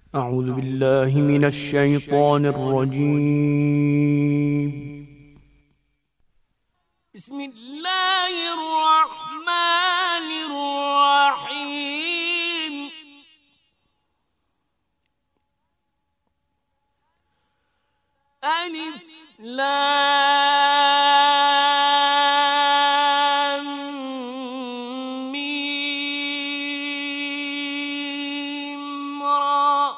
أعوذ بالله من الشيطان الرجيم. بسم الله الرحمن الرحيم. ألف لام ميم را.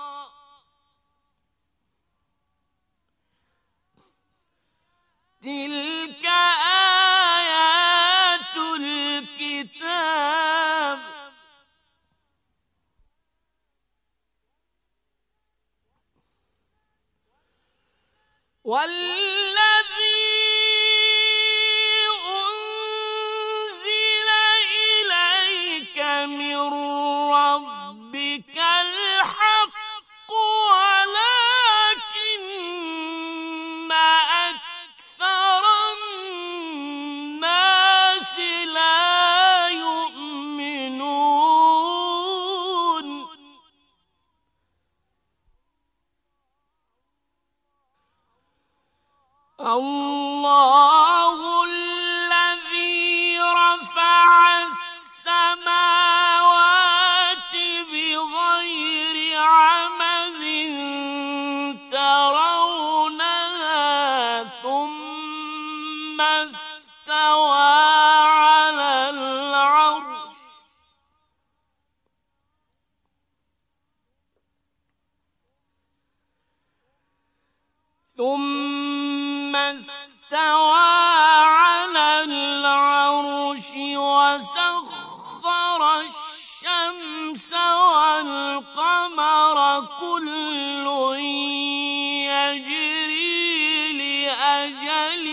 تلك آيات الكتاب. والذي أنزل إليك من ربك الحق ولكن أكثر الناس لا يؤمنون. الله الذي رفع السماوات بغير عمد ترونها ثم استوى على العرش. وسخر الشمس والقمر كل يجري لأجل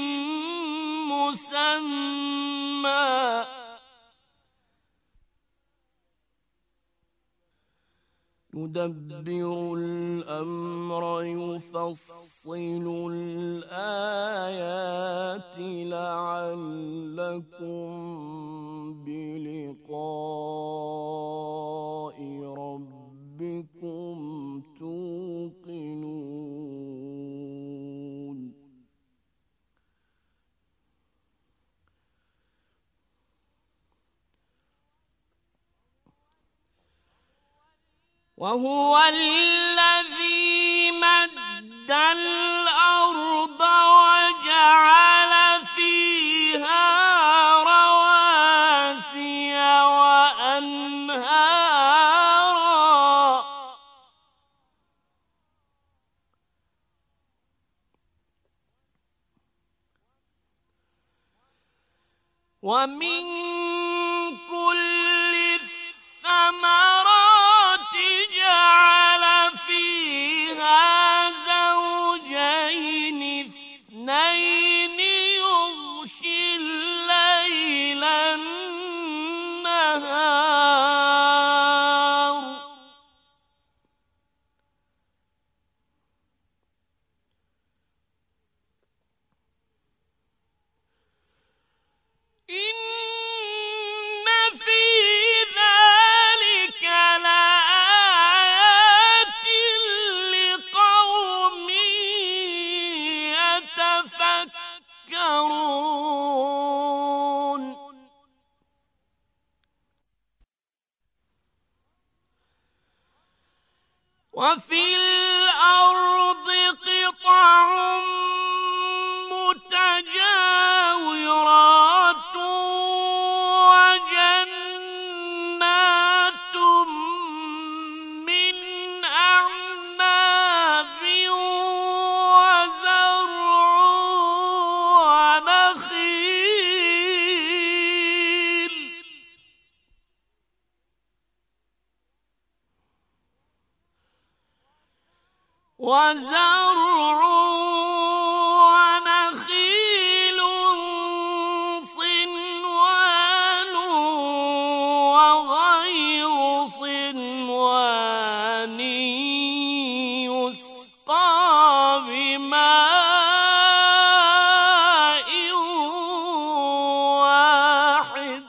مسمى. يدبر الأمر يفصل الآيات لعلكم بلقاء ربكم توقنون. وهو الذي مد الأرض وجعل فيها رواسي وأنهارا ومن كل الثمرات جعل فيها زوجين اثنين يغشي الليل النهار إن في ذلك لآيات لقوم يتفكرون. وفي الأرض قطع متجاورات وجنات من أعناب وزرع ونخيل صنوان وغير صنوان يسقى بماء واحد.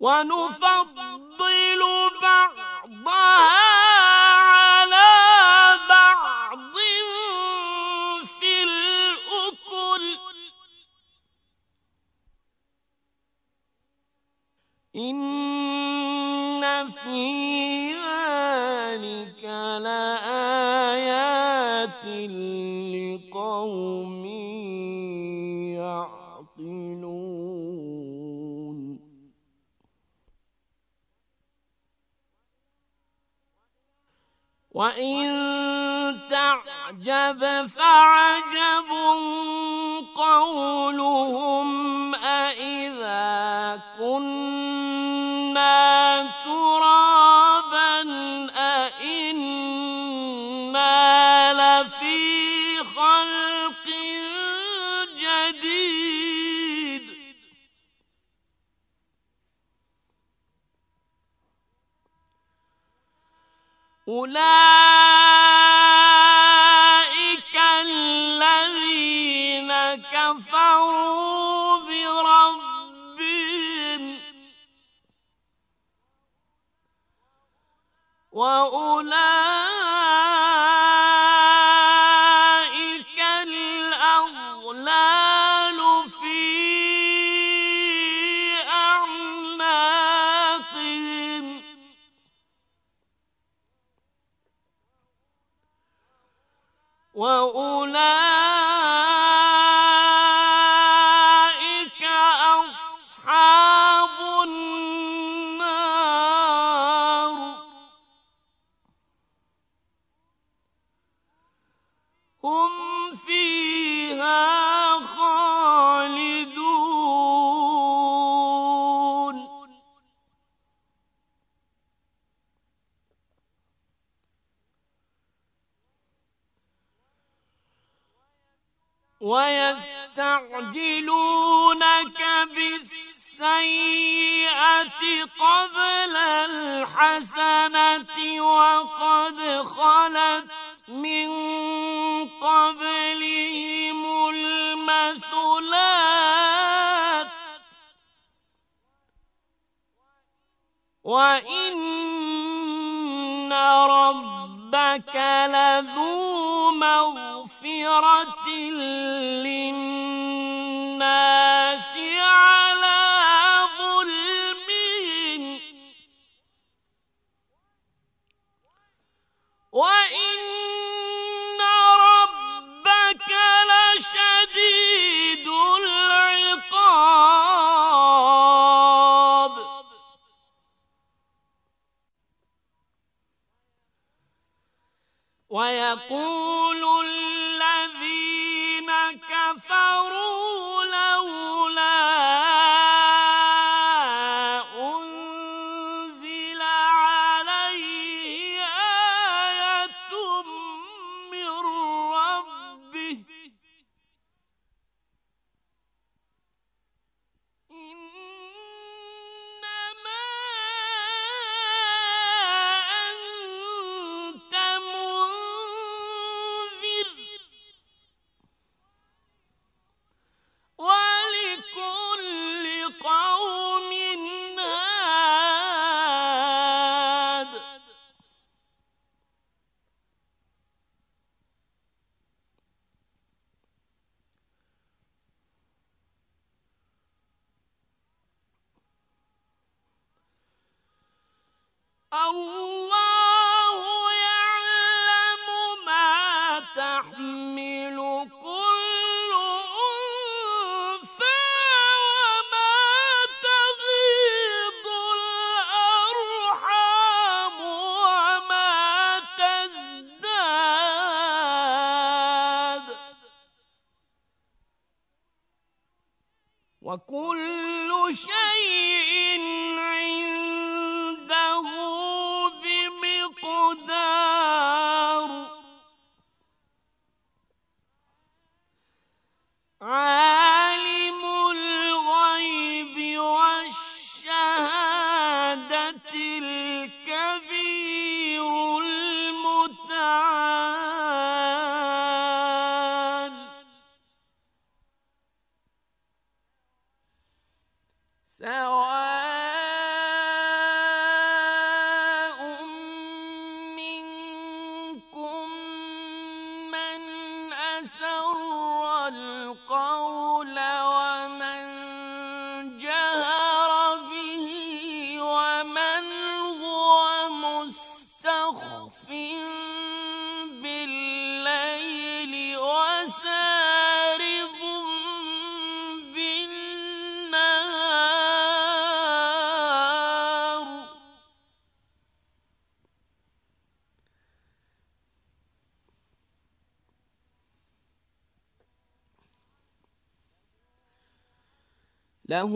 ونفضل بعضها على بعض في الأكل إن في ذلك لآيات لقوم يعقلون وإن تعجب فعجب قولهم أإذا كنا ترابا أإنا لفي خلق جديد أولئك الذين كفروا بربهم وأولئك الأغلال في أعناقهم وأولئك أصحاب النار هم فيها خالدون ويستعجلونك بالسيئة قبل الحسنة وقد خلت من قبلهم المثلات وإن ربك لذو مغفرة للناس على ظلمهم وإن ربك لشديد العقاب ويقول الذين كفروا لولا أنزل عليه آية من ربه إنما أنت منذر ولكل قوم هاد الله يعلم ما تحمل كل أنثى وما تغيض الأرحام وما تزداد وكل شيء عنده بمقدار عالم الغيب والشهادة الكبير المتعال سواء له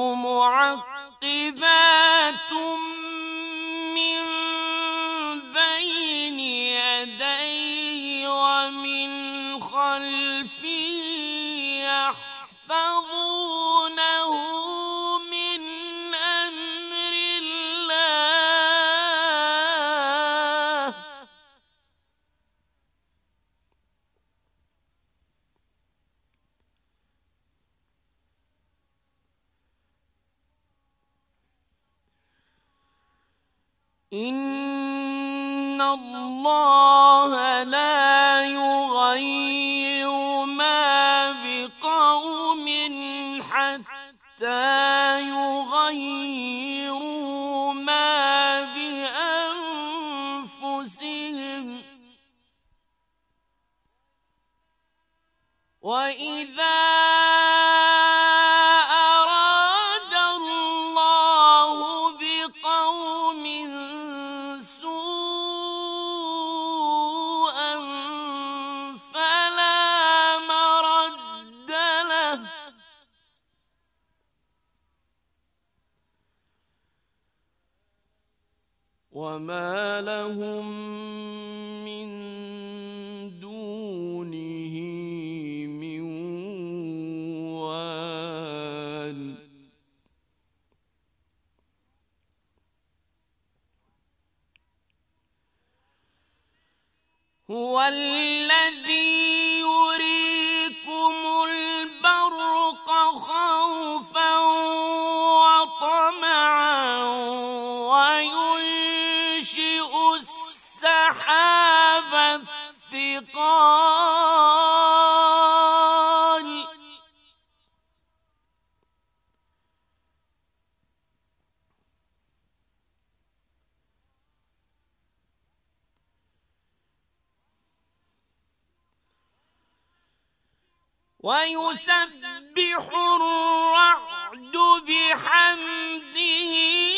معقبات من بين يديه ومن خلفه يحفظونه من أمر الله إن الله لا يغير ما بقوم حتى يغيروا ما بأنفسهم وإذا أراد الله بقوم سوءا فلا مرد له وما لهم من دونه من وال هو الذي يريكم البرق خوفا وطمعا وينشئ السحاب الثقال ويسبح الرعد بحمده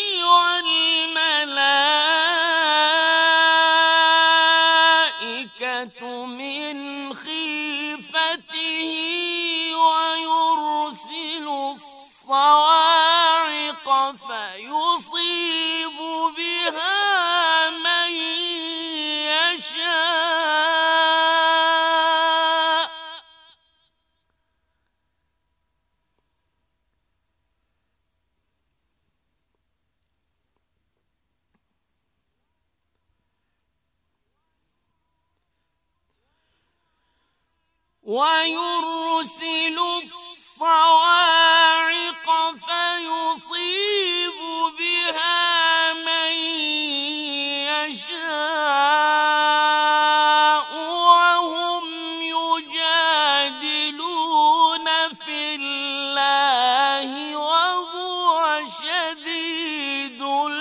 والملائكة من خيفته ويرسل الصواعق فيصيب بها من يشاء ويرسل الصواعق فيصيب بها من يشاء وهم يجادلون في الله وهو شديد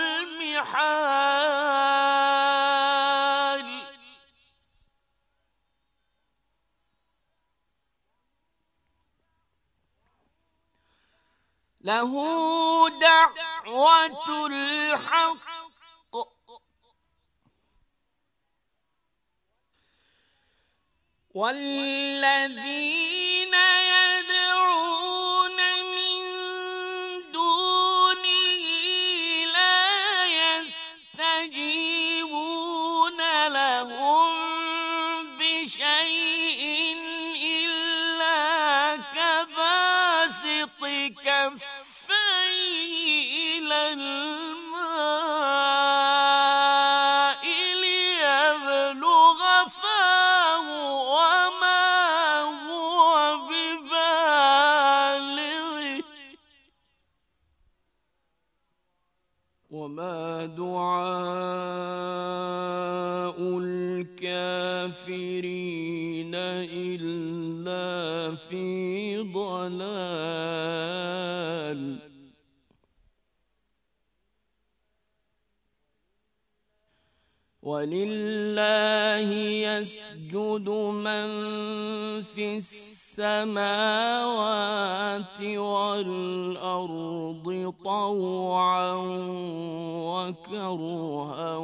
المحال له دعوة الحق والذين يدعون من دونه لا يستجيبون لهم بشيء إلا كباسط كفيه إلى الماء ليبلغ فاه وما هو ببالغه وما دعاء الكافرين إلا في ضلال ولله يسجد من في السماوات والأرض طوعا وكرها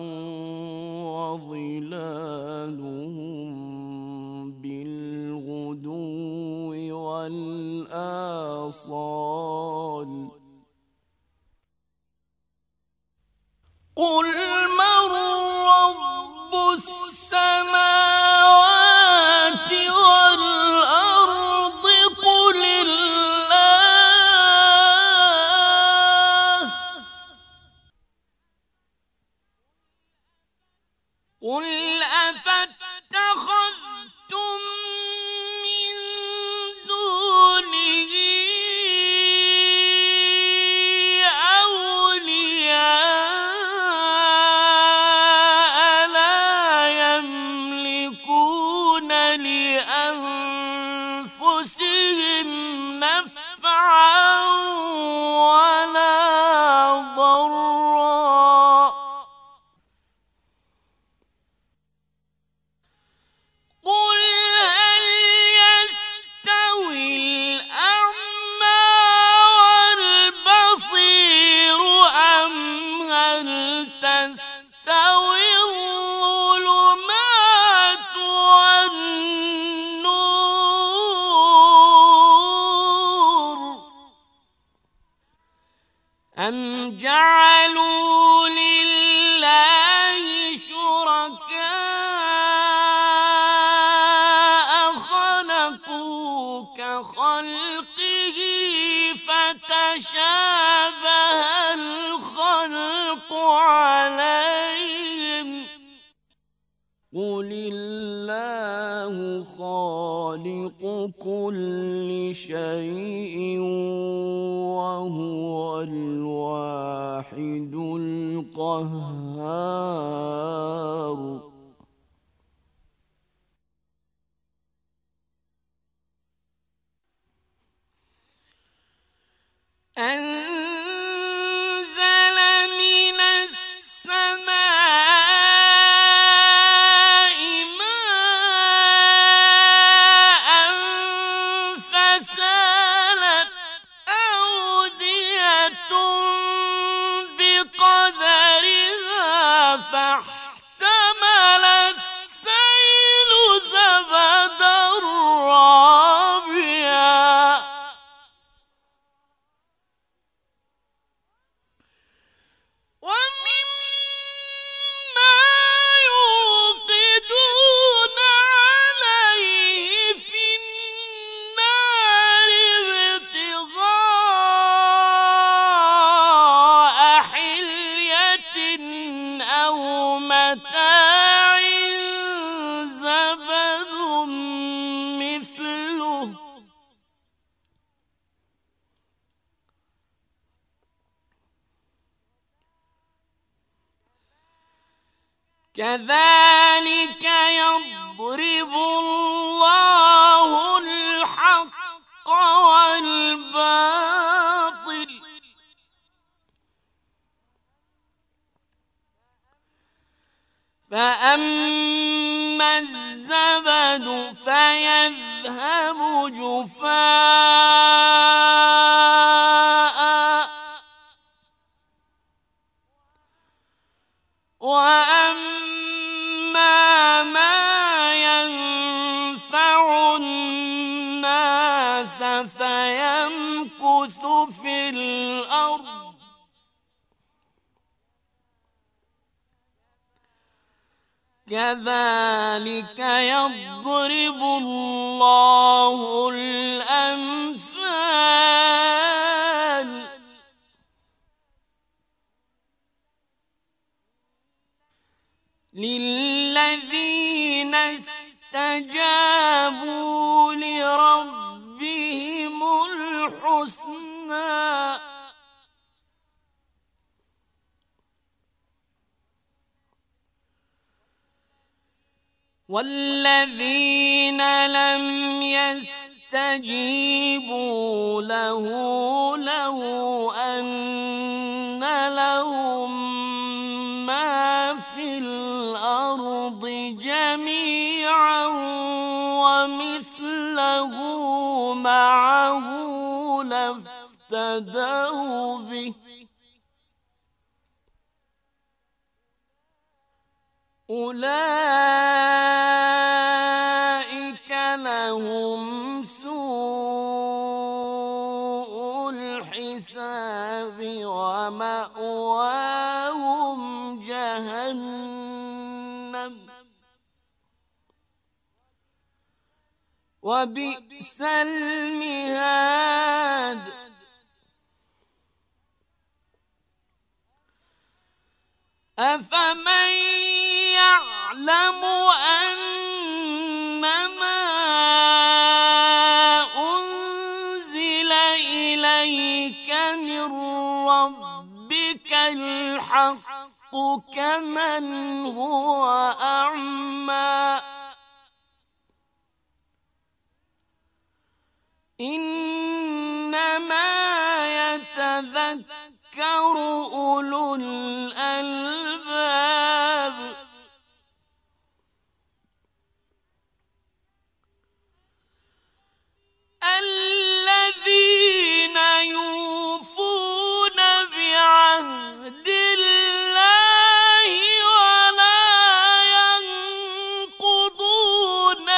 وظلالهم بالغدو والآصال قل من رب السماوات والأرض قل الله قل أفاتخذتم من دونه أولياء لا يملكون لأنفسهم نفعا ولا ضرا قل هل يستوي الأعمى والبصير أم هل تستوي الظلمات والنور أم جعلوا لله شركاء خلقوا كخلقه فتشابه الخلق عليهم قل الله خالق كل شيء وهو الواحد القهار أنزل من السماء ماء فسالت أودية بقدرها فاحتمل السيل زبدا رابيا ومما يوقدون عليه في النار ابتغاء حلية أو متاع زبد مثله كذلك يضرب الله الحق والباطل فأما الزبد فيذهب جفاء وأما ما ينفع الناس فيمكث في الأرض كذلك يضرب الله الأمثال للذين استجابوا لربهم الحسنى والذين لم يستجيبوا له لو أن لهم ما في الأرض جميعا ومثله معه لافتدوا به أولئك لهم سوء الحساب ومأواهم جهنم وبئس المهاد أفمن يعلم أنما أنزل إليك من ربك الحق كمن هو أعمى إنما يتذكر أولو الألباب الذين يوفون بعهد الله ولا ينقضون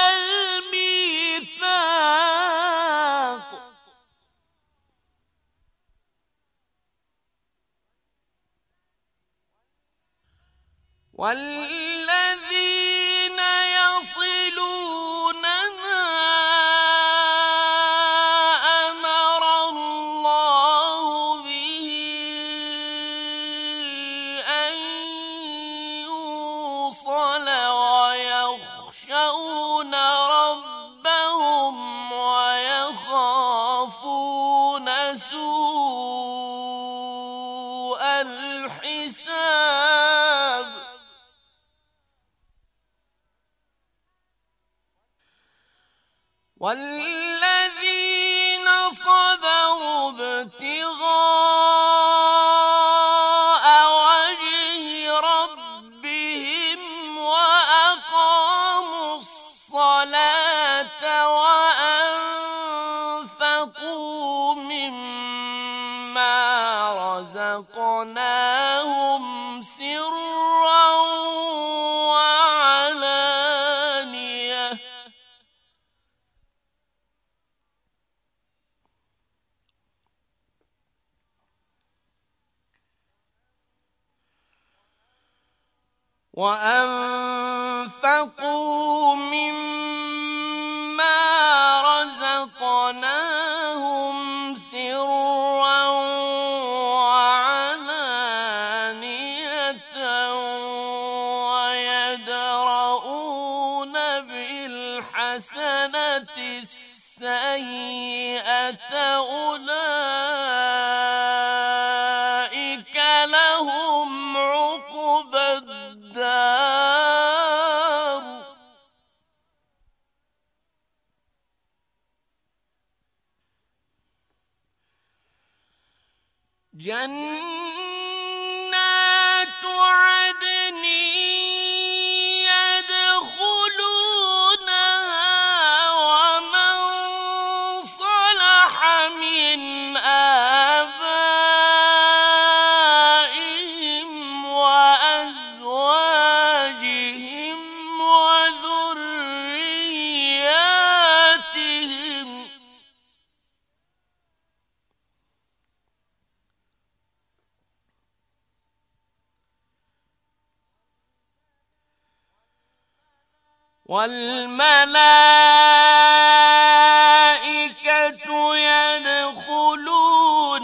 الميثاق والذين يصلون ما أمر الله به أن يوصل ويخشون ربهم ويخافون سوء الحساب والذين صبروا ابتغاء وجه ربهم وأقاموا الصلاة وأنفقوا مما رزقناهم سرا وعلانية وأنفقوا مما رزقناهم سرا وعلانية ويدرؤون بالحسنة السيئة أولئك لهم عقبى الدار جنات عدن يدخلونها ومن صلح من آبائهم وأزواجهم وذرياتهم والملائكة يدخلون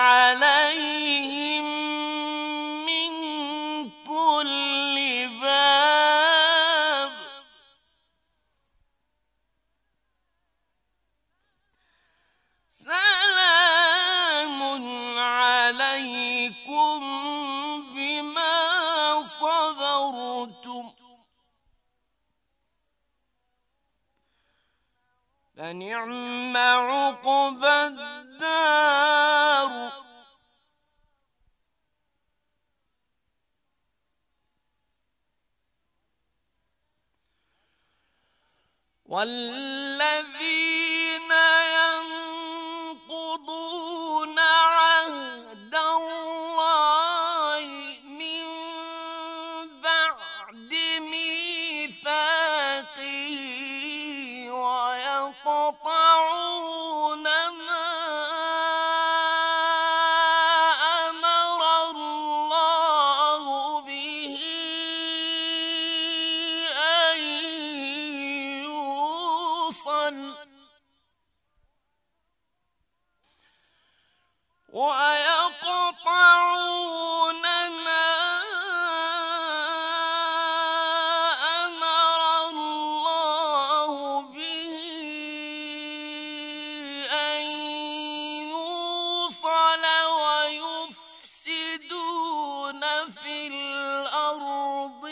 عليهم من كل باب سلام عليكم بما صبرتم فنعم عقبى الدار والذين ينقضون عهد الله من بعد ميثاقه ويقطعون ما ويقطعون ما أمر الله به أن يوصل ويفسدون في الأرض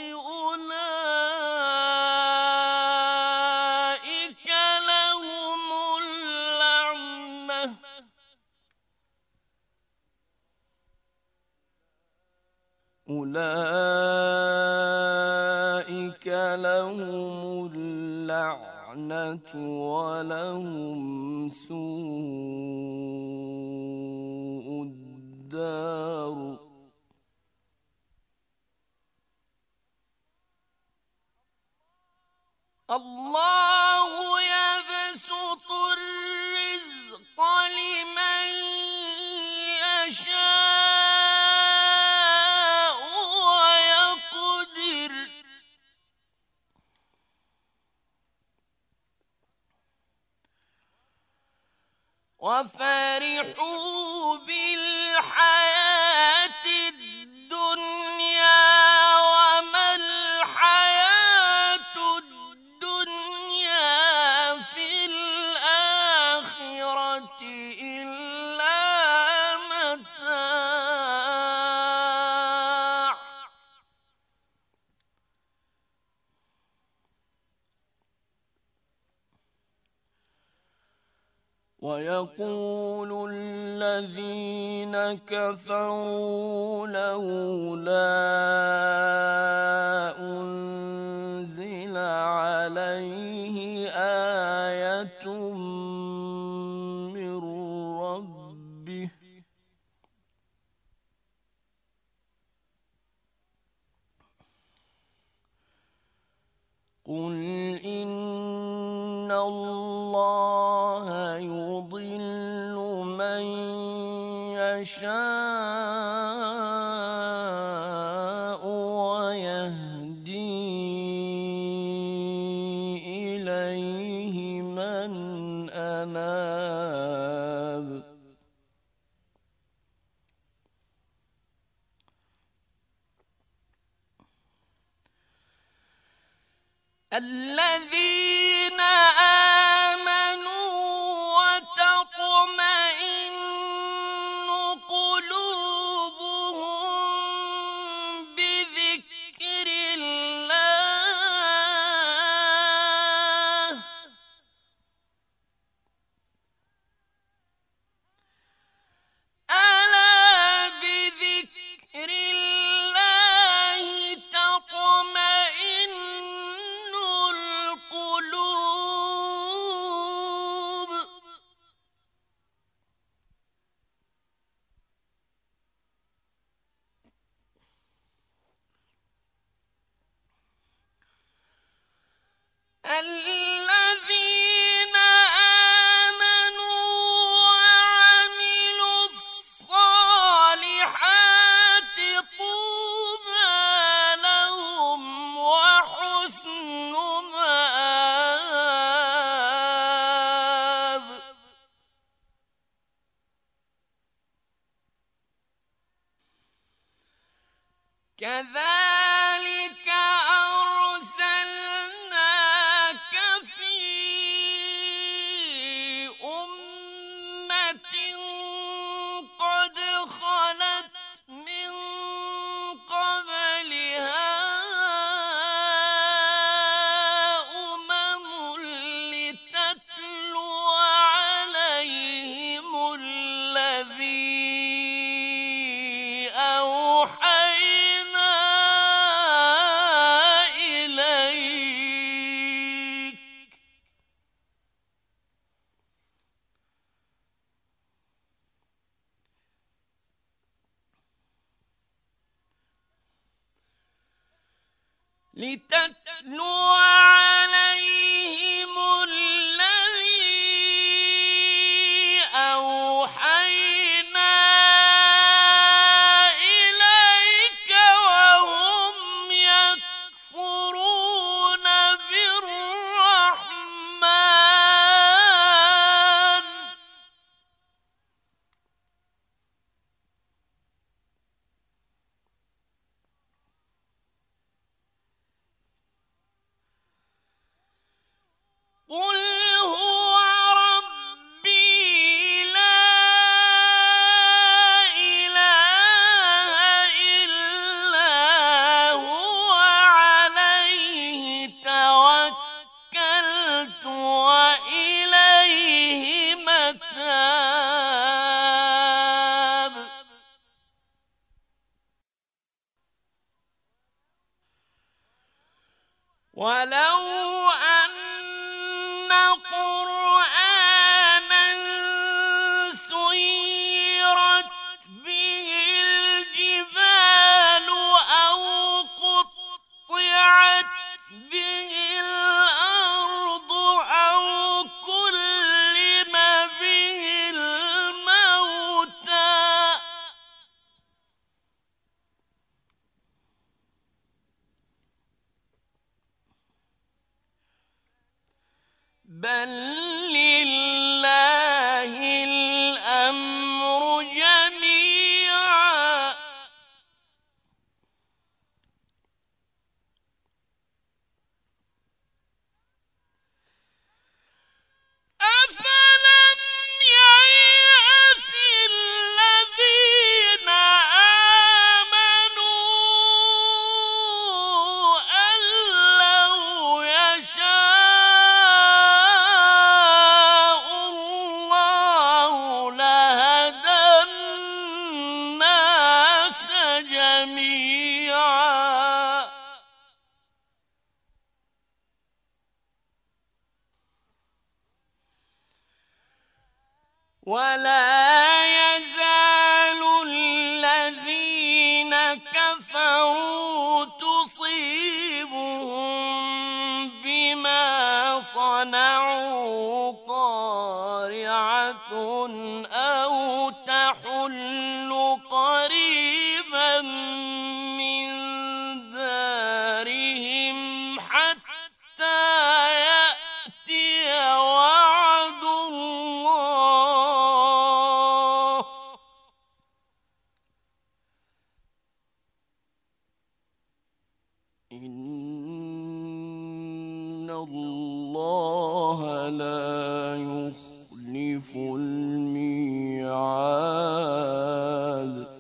أولئك لهم اللعنة ولهم سوء الدار. الله يبسط الرزق لمن يشاء ويقدر وفرحوا بالحياة الدنيا وما الحياة الدنيا في الآخرة إلا متاع. ويقول الذين كفروا لولا أنزل عليه آية من ربه قل إن الله يضل من يشاء ويهدي إليه من أناب. الذين آمنوا وتطمئن قلوبهم بذكر الله ألا بذكر الله تطمئن القلوب. الذين آمنوا وعملوا الصالحات طوبى لهم وحسن مآب. كذلك أرسلناك في أمة قد خلت من قبلها أمم لتتلو عليهم الذي أوحينا إليك. لتتلو عليهم الذي أوحينا إليك وهم يكفرون بالرحمن ولو أن قرآنا سيرت به الجبال أو قطعت به الأرض أو كلم به الموتى بل لله الأمر جميعا أفلم ييأس الذين آمنوا أن لو يشاء الله لهدى الناس جميعا ولا يزال الذين كفروا تصيبهم بما صنعوا قارعة أو تحل قريبا من دارهم حتى يأتي وعد الله إن الله لا يخلف الميعاد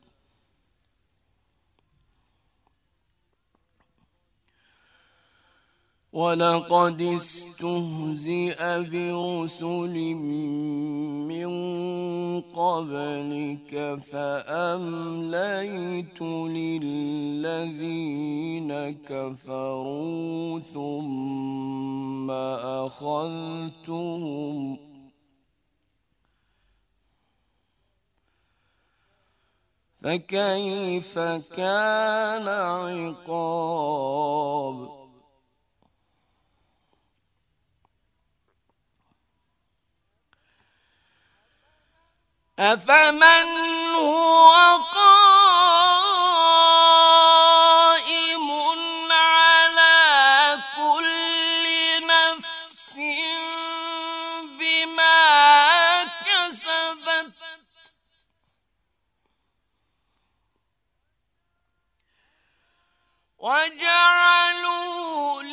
ولقد استهزئ برسل من قبلك فأمليت للذين كفروا ثم أخذتهم فكيف كان عقاب أفمن هو قائم على كل نفس بما كسبت وجعلوا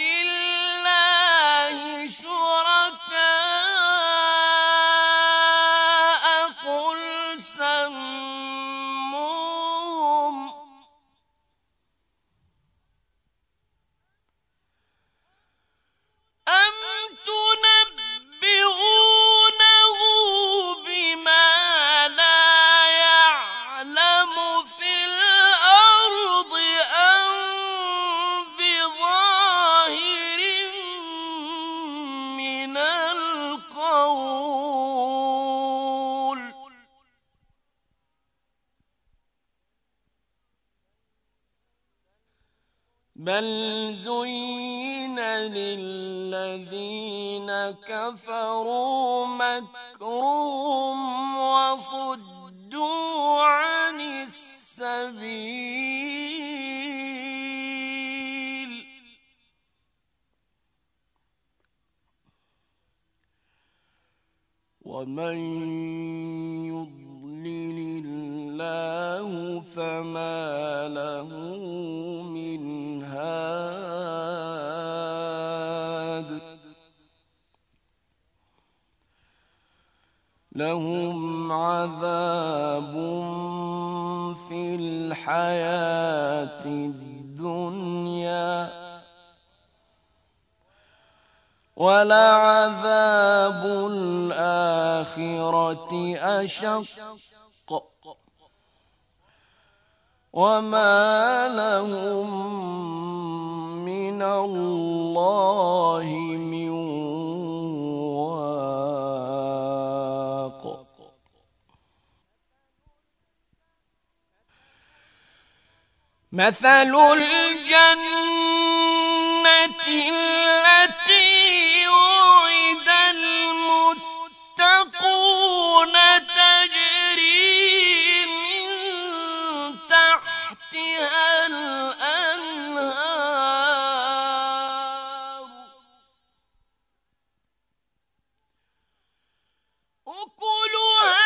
لله شركاء قل سموهم أم تنبئونه بما لا يعلم في الأرض أم بظاهر من القول بل زين للذين كفروا مكرهم وصدوا عن السبيل ومن يضلل الله فما له من هاد لهم عذاب في الحياة الدنيا ولعذاب الآخرة أشق وما لهم من الله من واق. مثل الجنة التي وعد المتقون تجري من تحتها الأنهار أكلها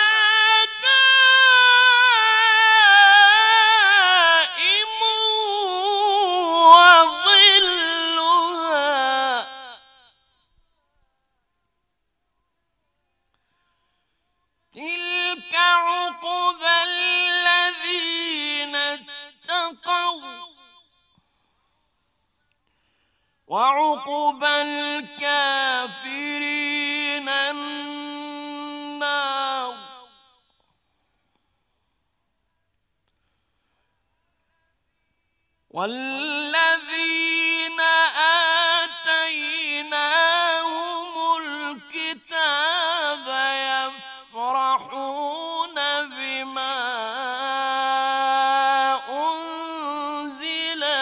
دائم وظلها تلك عقبى الذين اتقوا وعقبى الكافرين النار. والذين آتيناهم الكتاب يفرحون بما أنزل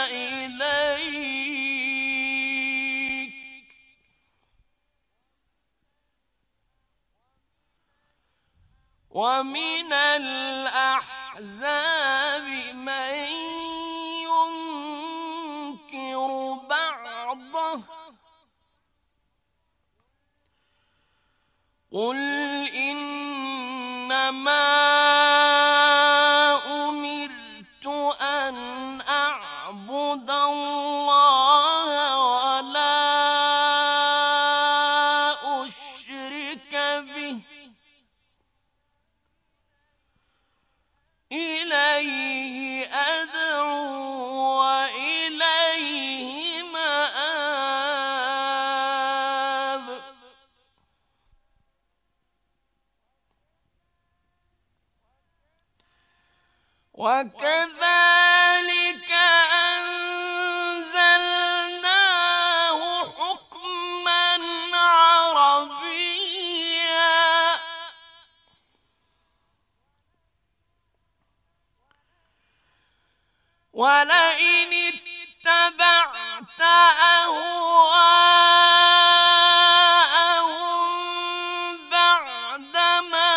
إليك ومن الأحزاب من ينكر بعضه قل إنما أمرت أن أعبد الله ولا أشرك به إليه أدعو وإليه مآب. وكذلك أنزلناه حكما عربيا ولئن اتبعت أهواءهم بعدما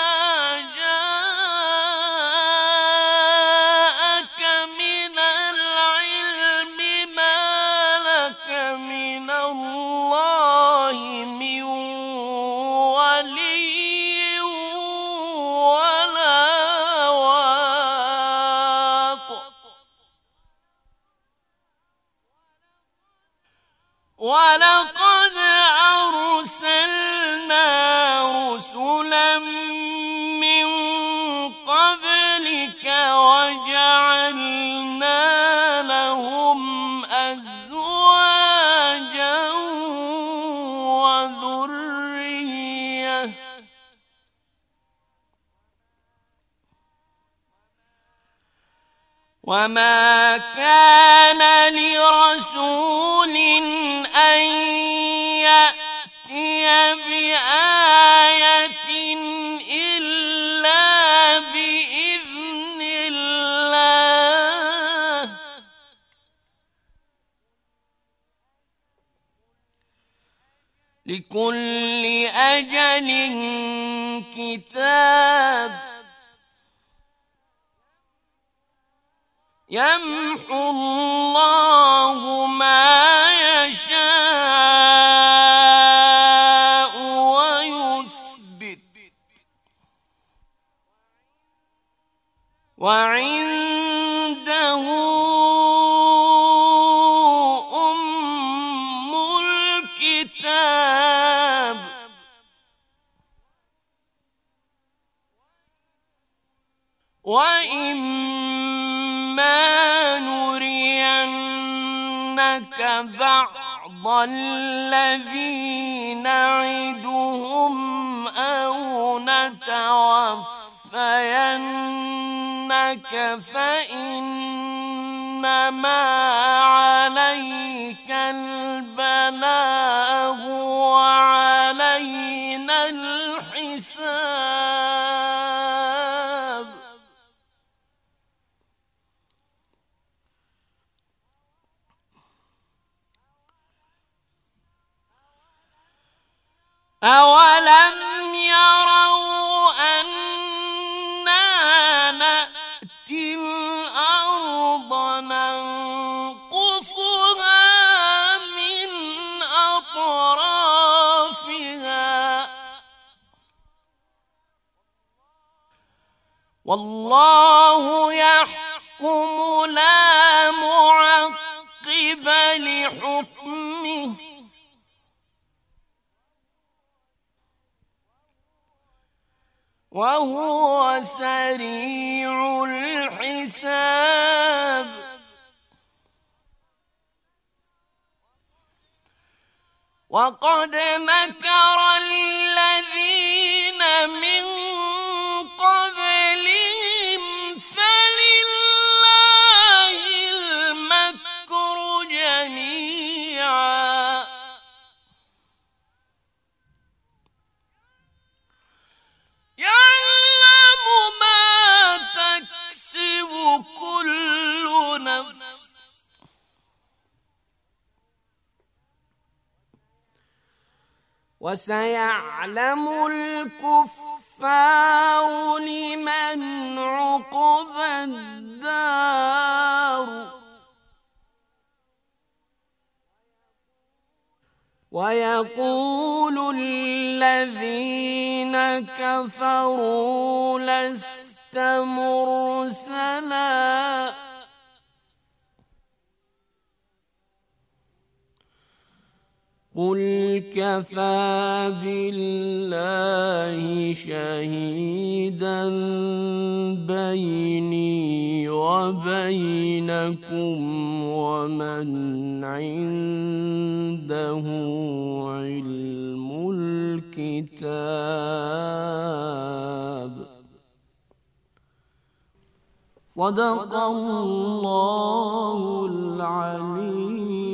جاءك من العلم ما لك من الله من ولي ولا واق. ولقد أرسلنا رسلا من قبلك وجعلنا لهم أزواجا وذرية وما كان لرسول أن يأتي بآية إلا بإذن الله لكل أجل كتاب يمحو الله ما يشاء ويثبت وعنده أم الكتاب وإما نرينك بعض الذي نعدهم أو نتوفينك فإنما عليك البلاغ وعلينا الحساب. أولم يروا أنا نأتي الأرض ننقصها من أطرافها والله يحكم لا معقب لحكمه وهو سريع الحساب. وقد مكر الذين من قبلهم فلله المكر جميعا يعلم ما تكسب كل نفس وسيعلم الكفار لمن عقبى الدار ويقول الذين كفروا لست مرسلا قل كفى بالله شهيدا بيني وبينكم ومن عنده علم الكتاب. صدق الله العليم.